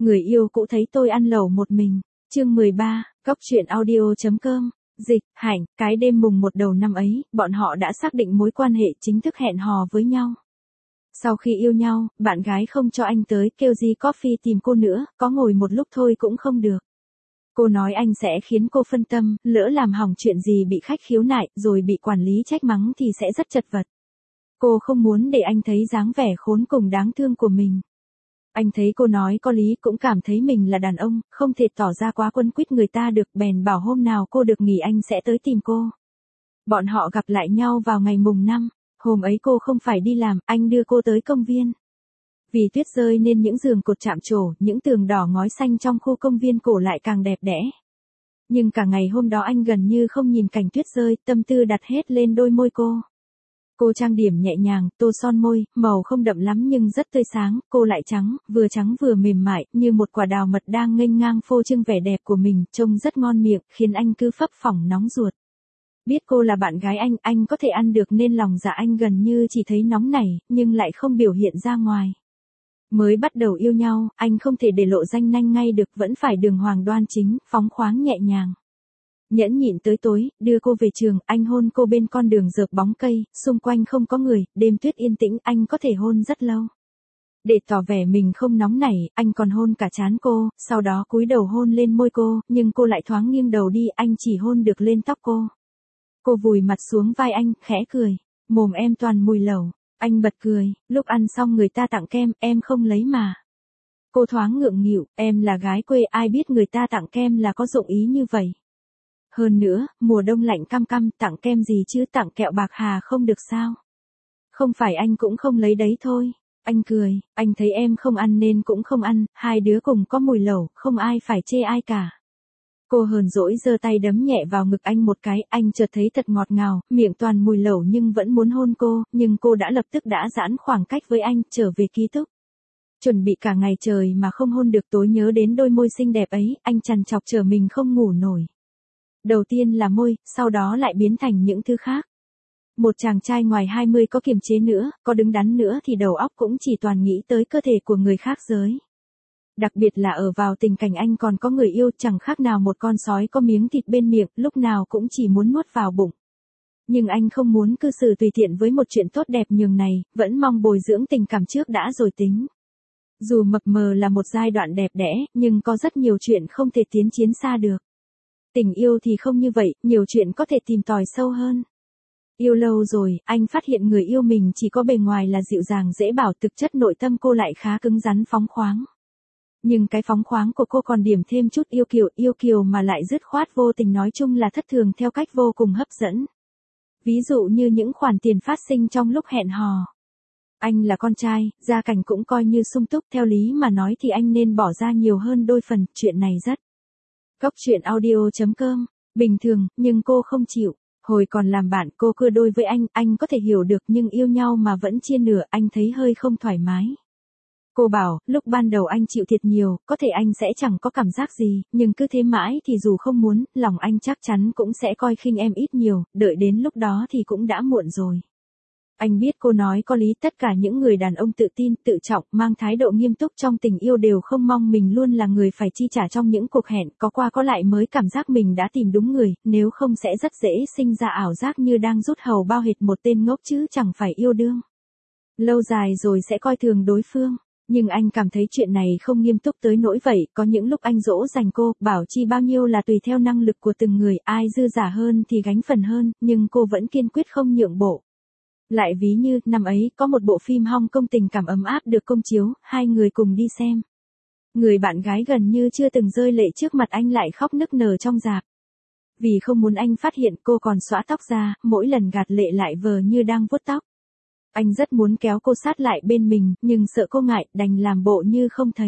Người yêu cũ thấy tôi ăn lẩu một mình. Chương 13, Cóc truyện audio.com. Dịch, Hạnh, cái đêm mùng 1 đầu năm ấy, bọn họ đã xác định mối quan hệ chính thức hẹn hò với nhau. Sau khi yêu nhau, bạn gái không cho anh tới, kêu G Coffee tìm cô nữa, có ngồi một lúc thôi cũng không được. Cô nói anh sẽ khiến cô phân tâm, lỡ làm hỏng chuyện gì bị khách khiếu nại, rồi bị quản lý trách mắng thì sẽ rất chật vật. Cô không muốn để anh thấy dáng vẻ khốn cùng đáng thương của mình. Anh thấy cô nói có lý, cũng cảm thấy mình là đàn ông, không thể tỏ ra quá quấn quýt người ta được, bèn bảo hôm nào cô được nghỉ anh sẽ tới tìm cô. Bọn họ gặp lại nhau vào ngày mùng 5, hôm ấy cô không phải đi làm, anh đưa cô tới công viên. Vì tuyết rơi nên những giường cột chạm trổ, những tường đỏ ngói xanh trong khu công viên cổ lại càng đẹp đẽ. Nhưng cả ngày hôm đó anh gần như không nhìn cảnh tuyết rơi, tâm tư đặt hết lên đôi môi cô. Cô trang điểm nhẹ nhàng, tô son môi, màu không đậm lắm nhưng rất tươi sáng, cô lại trắng vừa mềm mại, như một quả đào mật đang nghênh ngang phô trương vẻ đẹp của mình, trông rất ngon miệng, khiến anh cứ phấp phỏng nóng ruột. Biết cô là bạn gái anh có thể ăn được nên lòng dạ anh gần như chỉ thấy nóng nảy, nhưng lại không biểu hiện ra ngoài. Mới bắt đầu yêu nhau, anh không thể để lộ danh nanh ngay được, vẫn phải đường hoàng đoan chính, phóng khoáng nhẹ nhàng. Nhẫn nhịn tới tối, đưa cô về trường, anh hôn cô bên con đường rợp bóng cây, xung quanh không có người, đêm tuyết yên tĩnh, anh có thể hôn rất lâu. Để tỏ vẻ mình không nóng nảy, anh còn hôn cả trán cô, sau đó cúi đầu hôn lên môi cô, nhưng cô lại thoáng nghiêng đầu đi, anh chỉ hôn được lên tóc cô. Cô vùi mặt xuống vai anh, khẽ cười, mồm em toàn mùi lẩu. Anh bật cười, lúc ăn xong người ta tặng kem, em không lấy mà. Cô thoáng ngượng nghịu, em là gái quê, ai biết người ta tặng kem là có dụng ý như vậy. Hơn nữa, mùa đông lạnh căm căm, tặng kem gì chứ, tặng kẹo bạc hà không được sao? Không phải anh cũng không lấy đấy thôi. Anh cười, anh thấy em không ăn nên cũng không ăn, hai đứa cùng có mùi lẩu, không ai phải chê ai cả. Cô hờn dỗi giơ tay đấm nhẹ vào ngực anh một cái, anh chợt thấy thật ngọt ngào, miệng toàn mùi lẩu nhưng vẫn muốn hôn cô, nhưng cô đã lập tức đã giãn khoảng cách với anh, trở về ký túc. Chuẩn bị cả ngày trời mà không hôn được, tối nhớ đến đôi môi xinh đẹp ấy, anh trằn trọc chờ mình không ngủ nổi. Đầu tiên là môi, sau đó lại biến thành những thứ khác. Một chàng trai ngoài 20 có kiềm chế nữa, có đứng đắn nữa thì đầu óc cũng chỉ toàn nghĩ tới cơ thể của người khác giới. Đặc biệt là ở vào tình cảnh anh còn có người yêu, chẳng khác nào một con sói có miếng thịt bên miệng, lúc nào cũng chỉ muốn nuốt vào bụng. Nhưng anh không muốn cư xử tùy tiện với một chuyện tốt đẹp nhường này, vẫn mong bồi dưỡng tình cảm trước đã rồi tính. Dù mập mờ là một giai đoạn đẹp đẽ, nhưng có rất nhiều chuyện không thể tiến chiến xa được. Tình yêu thì không như vậy, nhiều chuyện có thể tìm tòi sâu hơn. Yêu lâu rồi, anh phát hiện người yêu mình chỉ có bề ngoài là dịu dàng dễ bảo, thực chất nội tâm cô lại khá cứng rắn phóng khoáng. Nhưng cái phóng khoáng của cô còn điểm thêm chút yêu kiều mà lại dứt khoát vô tình, nói chung là thất thường theo cách vô cùng hấp dẫn. Ví dụ như những khoản tiền phát sinh trong lúc hẹn hò. Anh là con trai, gia cảnh cũng coi như sung túc, theo lý mà nói thì anh nên bỏ ra nhiều hơn đôi phần, chuyện này rất. Cóc truyện audio.com, bình thường, nhưng cô không chịu. Hồi còn làm bạn cô cưa đôi với anh có thể hiểu được, nhưng yêu nhau mà vẫn chia nửa, anh thấy hơi không thoải mái. Cô bảo, lúc ban đầu anh chịu thiệt nhiều, có thể anh sẽ chẳng có cảm giác gì, nhưng cứ thế mãi thì dù không muốn, lòng anh chắc chắn cũng sẽ coi khinh em ít nhiều, đợi đến lúc đó thì cũng đã muộn rồi. Anh biết cô nói có lý, tất cả những người đàn ông tự tin, tự trọng, mang thái độ nghiêm túc trong tình yêu đều không mong mình luôn là người phải chi trả trong những cuộc hẹn, có qua có lại mới cảm giác mình đã tìm đúng người, nếu không sẽ rất dễ sinh ra ảo giác như đang rút hầu bao hệt một tên ngốc chứ chẳng phải yêu đương. Lâu dài rồi sẽ coi thường đối phương. Nhưng anh cảm thấy chuyện này không nghiêm túc tới nỗi vậy, có những lúc anh dỗ dành cô, bảo chi bao nhiêu là tùy theo năng lực của từng người, ai dư giả hơn thì gánh phần hơn, nhưng cô vẫn kiên quyết không nhượng bộ. Lại ví như, năm ấy, có một bộ phim Hong Kong tình cảm ấm áp được công chiếu, hai người cùng đi xem. Người bạn gái gần như chưa từng rơi lệ trước mặt anh lại khóc nức nở trong rạp. Vì không muốn anh phát hiện, cô còn xõa tóc ra, mỗi lần gạt lệ lại vờ như đang vuốt tóc. Anh rất muốn kéo cô sát lại bên mình, nhưng sợ cô ngại, đành làm bộ như không thấy.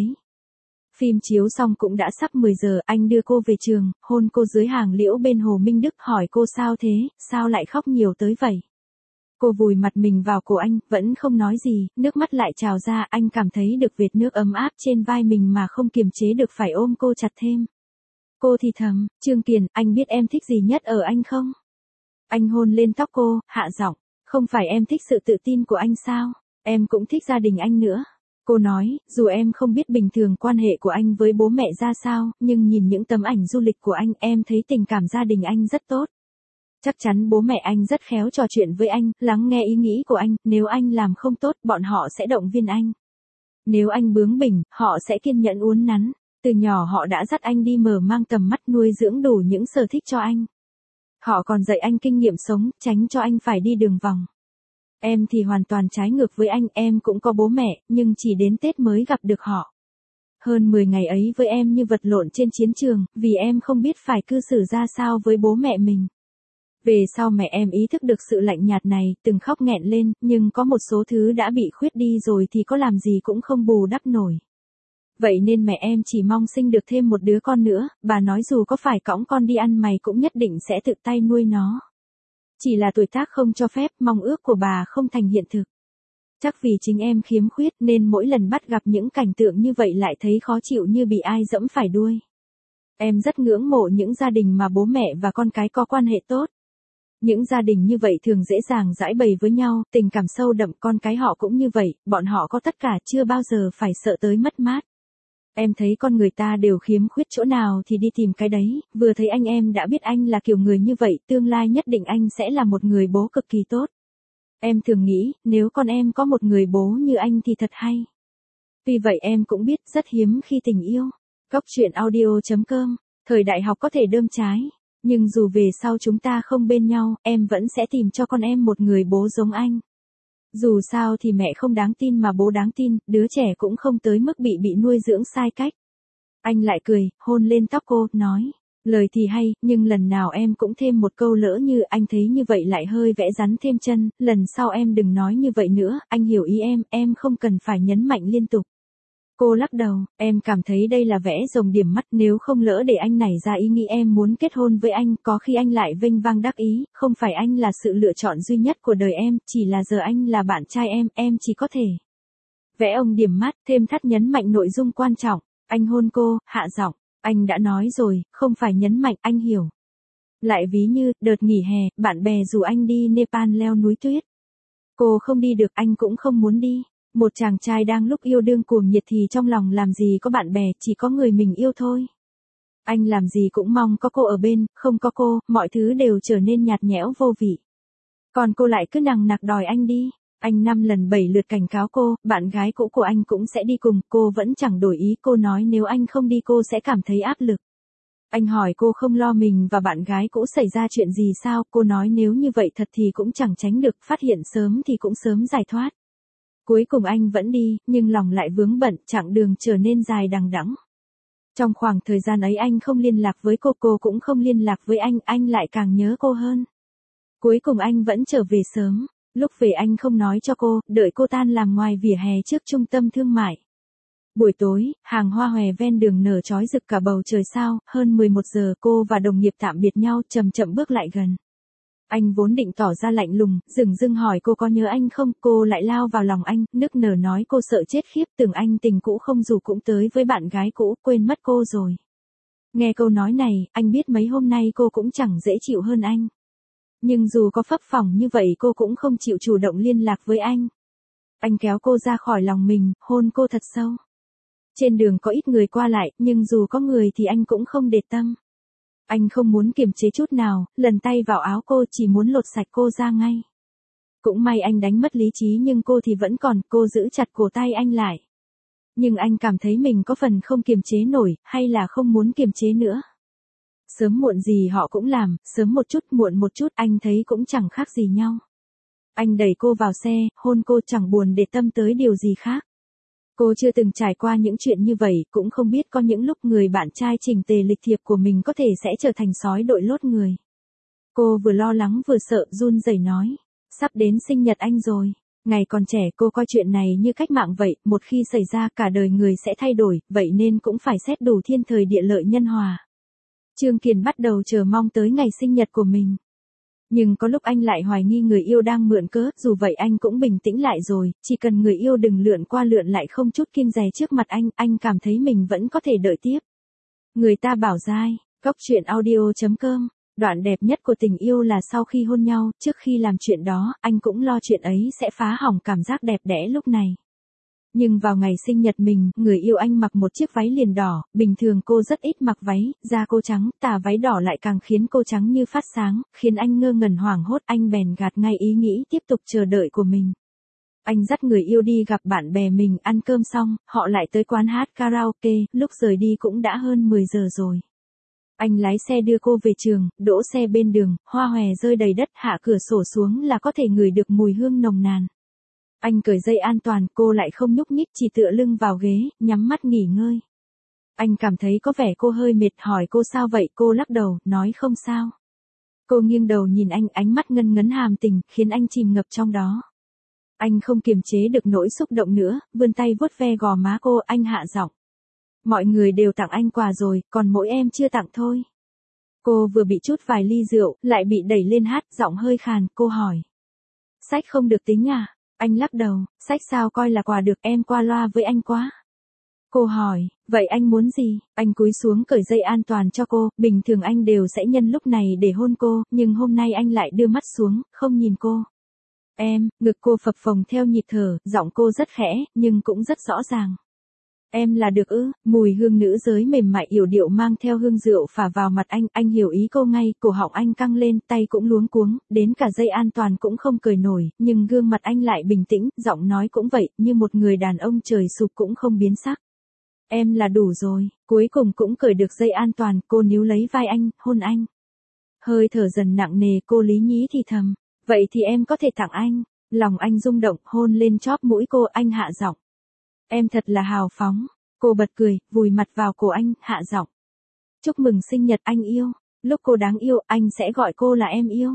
Phim chiếu xong cũng đã sắp 10 giờ, anh đưa cô về trường, hôn cô dưới hàng liễu bên Hồ Minh Đức, hỏi cô sao thế, sao lại khóc nhiều tới vậy. Cô vùi mặt mình vào cổ anh, vẫn không nói gì, nước mắt lại trào ra, anh cảm thấy được vệt nước ấm áp trên vai mình mà không kiềm chế được phải ôm cô chặt thêm. Cô thì thầm, Trương Kiền, anh biết em thích gì nhất ở anh không? Anh hôn lên tóc cô, hạ giọng, không phải em thích sự tự tin của anh sao? Em cũng thích gia đình anh nữa. Cô nói, dù em không biết bình thường quan hệ của anh với bố mẹ ra sao, nhưng nhìn những tấm ảnh du lịch của anh, em thấy tình cảm gia đình anh rất tốt. Chắc chắn bố mẹ anh rất khéo trò chuyện với anh, lắng nghe ý nghĩ của anh, nếu anh làm không tốt, bọn họ sẽ động viên anh. Nếu anh bướng bỉnh, họ sẽ kiên nhẫn uốn nắn. Từ nhỏ họ đã dắt anh đi mở mang tầm mắt, nuôi dưỡng đủ những sở thích cho anh. Họ còn dạy anh kinh nghiệm sống, tránh cho anh phải đi đường vòng. Em thì hoàn toàn trái ngược với anh, em cũng có bố mẹ, nhưng chỉ đến Tết mới gặp được họ. Hơn 10 ngày ấy với em như vật lộn trên chiến trường, vì em không biết phải cư xử ra sao với bố mẹ mình. Về sau mẹ em ý thức được sự lạnh nhạt này, từng khóc nghẹn lên, nhưng có một số thứ đã bị khuyết đi rồi thì có làm gì cũng không bù đắp nổi. Vậy nên mẹ em chỉ mong sinh được thêm một đứa con nữa, bà nói dù có phải cõng con đi ăn mày cũng nhất định sẽ tự tay nuôi nó. Chỉ là tuổi tác không cho phép, mong ước của bà không thành hiện thực. Chắc vì chính em khiếm khuyết nên mỗi lần bắt gặp những cảnh tượng như vậy lại thấy khó chịu như bị ai giẫm phải đuôi. Em rất ngưỡng mộ những gia đình mà bố mẹ và con cái có quan hệ tốt. Những gia đình như vậy thường dễ dàng giãi bày với nhau, tình cảm sâu đậm, con cái họ cũng như vậy, bọn họ có tất cả, chưa bao giờ phải sợ tới mất mát. Em thấy con người ta đều khiếm khuyết chỗ nào thì đi tìm cái đấy, vừa thấy anh em đã biết anh là kiểu người như vậy, tương lai nhất định anh sẽ là một người bố cực kỳ tốt. Em thường nghĩ, nếu con em có một người bố như anh thì thật hay. Tuy vậy em cũng biết rất hiếm khi tình yêu. Cóc truyện audio.com, thời đại học có thể đơm trái, nhưng dù về sau chúng ta không bên nhau, em vẫn sẽ tìm cho con em một người bố giống anh. Dù sao thì mẹ không đáng tin mà bố đáng tin, đứa trẻ cũng không tới mức bị nuôi dưỡng sai cách. Anh lại cười, hôn lên tóc cô, nói, lời thì hay, nhưng lần nào em cũng thêm một câu lỡ như anh thấy như vậy lại hơi vẽ rắn thêm chân, lần sau em đừng nói như vậy nữa, anh hiểu ý em không cần phải nhấn mạnh liên tục. Cô lắc đầu, em cảm thấy đây là vẽ rồng điểm mắt, nếu không lỡ để anh nảy ra ý nghĩ em muốn kết hôn với anh, có khi anh lại vênh vang đắc ý, không phải anh là sự lựa chọn duy nhất của đời em, chỉ là giờ anh là bạn trai em chỉ có thể. Vẽ ông điểm mắt, thêm thắt nhấn mạnh nội dung quan trọng, anh hôn cô, hạ giọng, anh đã nói rồi, không phải nhấn mạnh, anh hiểu. Lại ví như, đợt nghỉ hè, bạn bè rủ anh đi Nepal leo núi tuyết. Cô không đi được, anh cũng không muốn đi. Một chàng trai đang lúc yêu đương cuồng nhiệt thì trong lòng làm gì có bạn bè, chỉ có người mình yêu thôi. Anh làm gì cũng mong có cô ở bên, không có cô, mọi thứ đều trở nên nhạt nhẽo vô vị. Còn cô lại cứ nằng nặc đòi anh đi. Anh 5 lần 7 lượt cảnh cáo cô, bạn gái cũ của anh cũng sẽ đi cùng, cô vẫn chẳng đổi ý, cô nói nếu anh không đi cô sẽ cảm thấy áp lực. Anh hỏi cô không lo mình và bạn gái cũ xảy ra chuyện gì sao, cô nói nếu như vậy thật thì cũng chẳng tránh được, phát hiện sớm thì cũng sớm giải thoát. Cuối cùng anh vẫn đi, nhưng lòng lại vướng bận, chặng đường trở nên dài đằng đẵng. Trong khoảng thời gian ấy anh không liên lạc với cô cũng không liên lạc với anh lại càng nhớ cô hơn. Cuối cùng anh vẫn trở về sớm, lúc về anh không nói cho cô, đợi cô tan làm ngoài vỉa hè trước trung tâm thương mại. Buổi tối, hàng hoa hòe ven đường nở chói rực cả bầu trời sao, hơn 11 giờ cô và đồng nghiệp tạm biệt nhau, chậm chậm bước lại gần. Anh vốn định tỏ ra lạnh lùng, dửng dưng hỏi cô có nhớ anh không, cô lại lao vào lòng anh, nức nở nói cô sợ chết khiếp, tưởng anh tình cũ không dù cũng tới với bạn gái cũ, quên mất cô rồi. Nghe câu nói này, anh biết mấy hôm nay cô cũng chẳng dễ chịu hơn anh. Nhưng dù có phấp phỏng như vậy cô cũng không chịu chủ động liên lạc với anh. Anh kéo cô ra khỏi lòng mình, hôn cô thật sâu. Trên đường có ít người qua lại, nhưng dù có người thì anh cũng không để tâm. Anh không muốn kiềm chế chút nào, lần tay vào áo cô chỉ muốn lột sạch cô ra ngay. Cũng may anh đánh mất lý trí nhưng cô thì vẫn còn, cô giữ chặt cổ tay anh lại. Nhưng anh cảm thấy mình có phần không kiềm chế nổi, hay là không muốn kiềm chế nữa. Sớm muộn gì họ cũng làm, sớm một chút muộn một chút anh thấy cũng chẳng khác gì nhau. Anh đẩy cô vào xe, hôn cô chẳng buồn để tâm tới điều gì khác. Cô chưa từng trải qua những chuyện như vậy, cũng không biết có những lúc người bạn trai chỉnh tề lịch thiệp của mình có thể sẽ trở thành sói đội lốt người. Cô vừa lo lắng vừa sợ, run rẩy nói, sắp đến sinh nhật anh rồi. Ngày còn trẻ cô coi chuyện này như cách mạng vậy, một khi xảy ra cả đời người sẽ thay đổi, vậy nên cũng phải xét đủ thiên thời địa lợi nhân hòa. Trương Kiền bắt đầu chờ mong tới ngày sinh nhật của mình. Nhưng có lúc anh lại hoài nghi người yêu đang mượn cớ, dù vậy anh cũng bình tĩnh lại rồi, chỉ cần người yêu đừng lượn qua lượn lại không chút kiêng dè trước mặt anh cảm thấy mình vẫn có thể đợi tiếp. Người ta bảo dai, cóc truyện audio.com, đoạn đẹp nhất của tình yêu là sau khi hôn nhau, trước khi làm chuyện đó, anh cũng lo chuyện ấy sẽ phá hỏng cảm giác đẹp đẽ lúc này. Nhưng vào ngày sinh nhật mình, người yêu anh mặc một chiếc váy liền đỏ, bình thường cô rất ít mặc váy, da cô trắng, tà váy đỏ lại càng khiến cô trắng như phát sáng, khiến anh ngơ ngẩn hoảng hốt, anh bèn gạt ngay ý nghĩ tiếp tục chờ đợi của mình. Anh dắt người yêu đi gặp bạn bè mình, ăn cơm xong, họ lại tới quán hát karaoke, lúc rời đi cũng đã hơn 10 giờ rồi. Anh lái xe đưa cô về trường, đỗ xe bên đường, hoa hòe rơi đầy đất, hạ cửa sổ xuống là có thể ngửi được mùi hương nồng nàn. Anh cởi dây an toàn, cô lại không nhúc nhích, chỉ tựa lưng vào ghế, nhắm mắt nghỉ ngơi. Anh cảm thấy có vẻ cô hơi mệt, hỏi cô sao vậy, cô lắc đầu, nói không sao. Cô nghiêng đầu nhìn anh, ánh mắt ngân ngấn hàm tình, khiến anh chìm ngập trong đó. Anh không kiềm chế được nỗi xúc động nữa, vươn tay vuốt ve gò má cô, anh hạ giọng. Mọi người đều tặng anh quà rồi, còn mỗi em chưa tặng thôi. Cô vừa bị chút vài ly rượu, lại bị đẩy lên hát, giọng hơi khàn, cô hỏi. Sách không được tính à? Anh lắc đầu, sách sao coi là quà được, em qua loa với anh quá. Cô hỏi, vậy anh muốn gì? Anh cúi xuống cởi dây an toàn cho cô, bình thường anh đều sẽ nhân lúc này để hôn cô, nhưng hôm nay anh lại đưa mắt xuống, không nhìn cô. Em, ngực cô phập phồng theo nhịp thở, giọng cô rất khẽ, nhưng cũng rất rõ ràng. Em là được ư? Mùi hương nữ giới mềm mại yểu điệu mang theo hương rượu phả vào mặt anh hiểu ý cô ngay, cổ họng anh căng lên, tay cũng luống cuống, đến cả dây an toàn cũng không cởi nổi, nhưng gương mặt anh lại bình tĩnh, giọng nói cũng vậy, như một người đàn ông trời sụp cũng không biến sắc. Em là đủ rồi, cuối cùng cũng cởi được dây an toàn, cô níu lấy vai anh, hôn anh. Hơi thở dần nặng nề, cô lý nhí thì thầm, vậy thì em có thể tặng anh. Lòng anh rung động, hôn lên chóp mũi cô, anh hạ giọng. Em thật là hào phóng. Cô bật cười, vùi mặt vào cổ anh, hạ giọng. Chúc mừng sinh nhật anh yêu. Lúc cô đáng yêu, anh sẽ gọi cô là em yêu.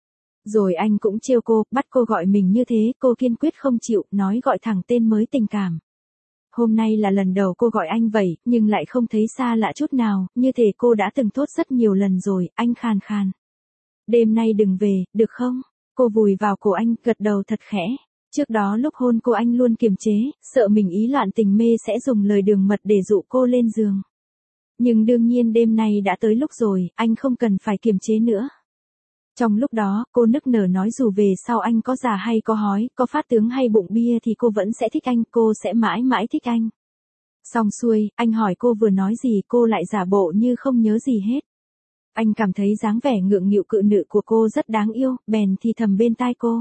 Rồi anh cũng trêu cô, bắt cô gọi mình như thế, cô kiên quyết không chịu, nói gọi thẳng tên mới tình cảm. Hôm nay là lần đầu cô gọi anh vậy, nhưng lại không thấy xa lạ chút nào, như thể cô đã từng thốt rất nhiều lần rồi, anh khàn khàn. Đêm nay đừng về, được không? Cô vùi vào cổ anh, gật đầu thật khẽ. Trước đó lúc hôn cô anh luôn kiềm chế, sợ mình ý loạn tình mê sẽ dùng lời đường mật để dụ cô lên giường. Nhưng đương nhiên đêm nay đã tới lúc rồi, anh không cần phải kiềm chế nữa. Trong lúc đó, cô nức nở nói dù về sau anh có già hay có hói, có phát tướng hay bụng bia thì cô vẫn sẽ thích anh, cô sẽ mãi mãi thích anh. Xong xuôi, anh hỏi cô vừa nói gì, cô lại giả bộ như không nhớ gì hết. Anh cảm thấy dáng vẻ ngượng nghịu cự nữ của cô rất đáng yêu, bèn thì thầm bên tai cô.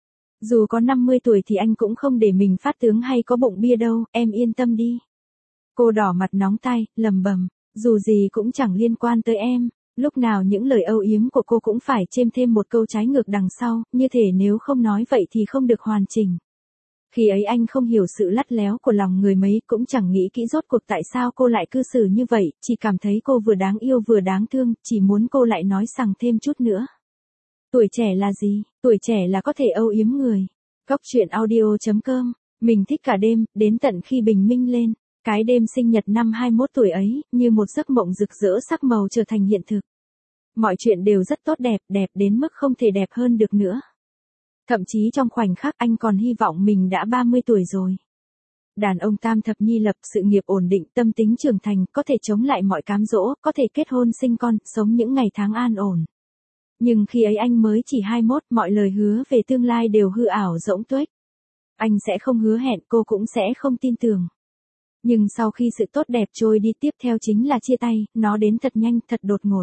Dù có 50 tuổi thì anh cũng không để mình phát tướng hay có bụng bia đâu, em yên tâm đi. Cô đỏ mặt nóng tay, lầm bầm, dù gì cũng chẳng liên quan tới em. Lúc nào những lời âu yếm của cô cũng phải chêm thêm một câu trái ngược đằng sau, như thể nếu không nói vậy thì không được hoàn chỉnh. Khi ấy anh không hiểu sự lắt léo của lòng người mấy, cũng chẳng nghĩ kỹ rốt cuộc tại sao cô lại cư xử như vậy, chỉ cảm thấy cô vừa đáng yêu vừa đáng thương, chỉ muốn cô lại nói sằng thêm chút nữa. Tuổi trẻ là gì? Tuổi trẻ là có thể âu yếm người. Góc truyện audio.com, mình thích cả đêm, đến tận khi bình minh lên. Cái đêm sinh nhật năm 21 tuổi ấy, như một giấc mộng rực rỡ sắc màu trở thành hiện thực. Mọi chuyện đều rất tốt đẹp, đẹp đến mức không thể đẹp hơn được nữa. Thậm chí trong khoảnh khắc anh còn hy vọng mình đã 30 tuổi rồi. Đàn ông tam thập nhi lập, sự nghiệp ổn định, tâm tính trưởng thành, có thể chống lại mọi cám dỗ, có thể kết hôn sinh con, sống những ngày tháng an ổn. Nhưng khi ấy anh mới chỉ 21, mọi lời hứa về tương lai đều hư ảo rỗng tuếch. Anh sẽ không hứa hẹn, cô cũng sẽ không tin tưởng. Nhưng sau khi sự tốt đẹp trôi đi, tiếp theo chính là chia tay, nó đến thật nhanh, thật đột ngột.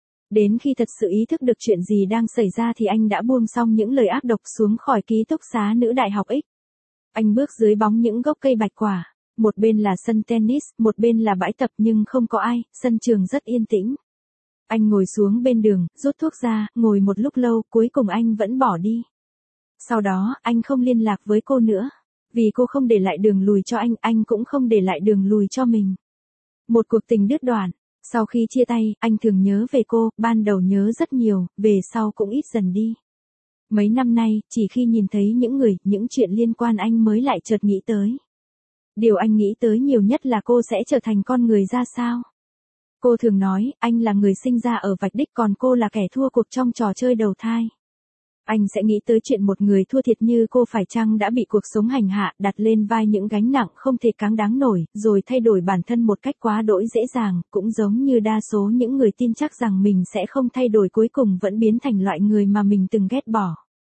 Đến khi thật sự ý thức được chuyện gì đang xảy ra thì anh đã buông xong những lời ác độc xuống khỏi ký túc xá nữ đại học X. Anh bước dưới bóng những gốc cây bạch quả. Một bên là sân tennis, một bên là bãi tập nhưng không có ai, sân trường rất yên tĩnh. Anh ngồi xuống bên đường, rút thuốc ra, ngồi một lúc lâu, cuối cùng anh vẫn bỏ đi. Sau đó, anh không liên lạc với cô nữa. Vì cô không để lại đường lùi cho anh cũng không để lại đường lùi cho mình. Một cuộc tình đứt đoạn. Sau khi chia tay, anh thường nhớ về cô, ban đầu nhớ rất nhiều, về sau cũng ít dần đi. Mấy năm nay, chỉ khi nhìn thấy những người, những chuyện liên quan anh mới lại chợt nghĩ tới. Điều anh nghĩ tới nhiều nhất là cô sẽ trở thành con người ra sao. Cô thường nói, anh là người sinh ra ở vạch đích còn cô là kẻ thua cuộc trong trò chơi đầu thai. Anh sẽ nghĩ tới chuyện một người thua thiệt như cô phải chăng đã bị cuộc sống hành hạ, đặt lên vai những gánh nặng không thể cáng đáng nổi, rồi thay đổi bản thân một cách quá đỗi dễ dàng, cũng giống như đa số những người tin chắc rằng mình sẽ không thay đổi cuối cùng vẫn biến thành loại người mà mình từng ghét bỏ.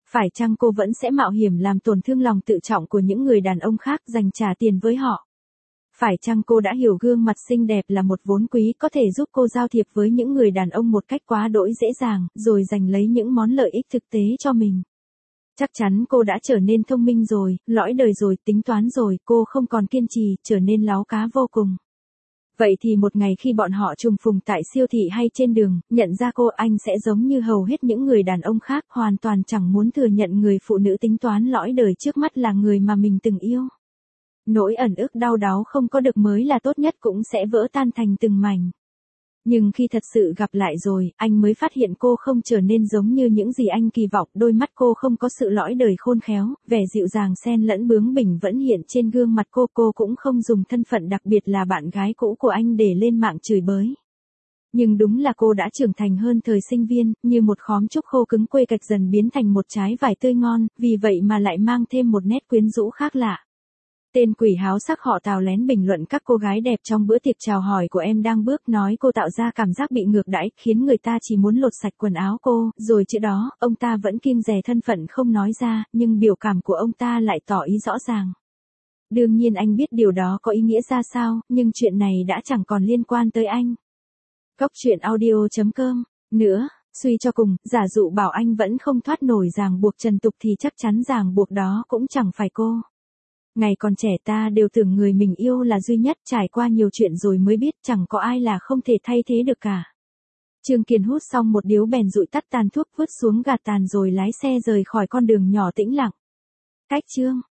Phải chăng cô vẫn sẽ mạo hiểm làm tổn thương lòng tự trọng của những người đàn ông khác dành trả tiền với họ? Phải chăng cô đã hiểu gương mặt xinh đẹp là một vốn quý có thể giúp cô giao thiệp với những người đàn ông một cách quá đỗi dễ dàng, rồi giành lấy những món lợi ích thực tế cho mình? Chắc chắn cô đã trở nên thông minh rồi, lõi đời rồi, tính toán rồi, cô không còn kiên trì, trở nên láu cá vô cùng. Vậy thì một ngày khi bọn họ trùng phùng tại siêu thị hay trên đường, nhận ra cô, anh sẽ giống như hầu hết những người đàn ông khác, hoàn toàn chẳng muốn thừa nhận người phụ nữ tính toán lõi đời trước mắt là người mà mình từng yêu. Nỗi ẩn ức đau đáu không có được mới là tốt nhất cũng sẽ vỡ tan thành từng mảnh. Nhưng khi thật sự gặp lại rồi, anh mới phát hiện cô không trở nên giống như những gì anh kỳ vọng, đôi mắt cô không có sự lõi đời khôn khéo, vẻ dịu dàng xen lẫn bướng bỉnh vẫn hiện trên gương mặt cô cũng không dùng thân phận đặc biệt là bạn gái cũ của anh để lên mạng chửi bới. Nhưng đúng là cô đã trưởng thành hơn thời sinh viên, như một khóm trúc khô cứng quê cạch dần biến thành một trái vải tươi ngon, vì vậy mà lại mang thêm một nét quyến rũ khác lạ. Tên quỷ háo sắc họ Tào lén bình luận các cô gái đẹp trong bữa tiệc chào hỏi của em đang bước, nói cô tạo ra cảm giác bị ngược đãi, khiến người ta chỉ muốn lột sạch quần áo cô, rồi chữ đó, ông ta vẫn kiêng dè thân phận không nói ra, nhưng biểu cảm của ông ta lại tỏ ý rõ ràng. Đương nhiên anh biết điều đó có ý nghĩa ra sao, nhưng chuyện này đã chẳng còn liên quan tới anh. Góc truyện audio.com. Nữa, suy cho cùng, giả dụ bảo anh vẫn không thoát nổi ràng buộc trần tục thì chắc chắn ràng buộc đó cũng chẳng phải cô. Ngày còn trẻ ta đều tưởng người mình yêu là duy nhất, trải qua nhiều chuyện rồi mới biết chẳng có ai là không thể thay thế được cả. Trương Kiên hút xong một điếu bèn dụi tắt tàn thuốc, vứt xuống gạt tàn rồi lái xe rời khỏi con đường nhỏ tĩnh lặng. Cách chương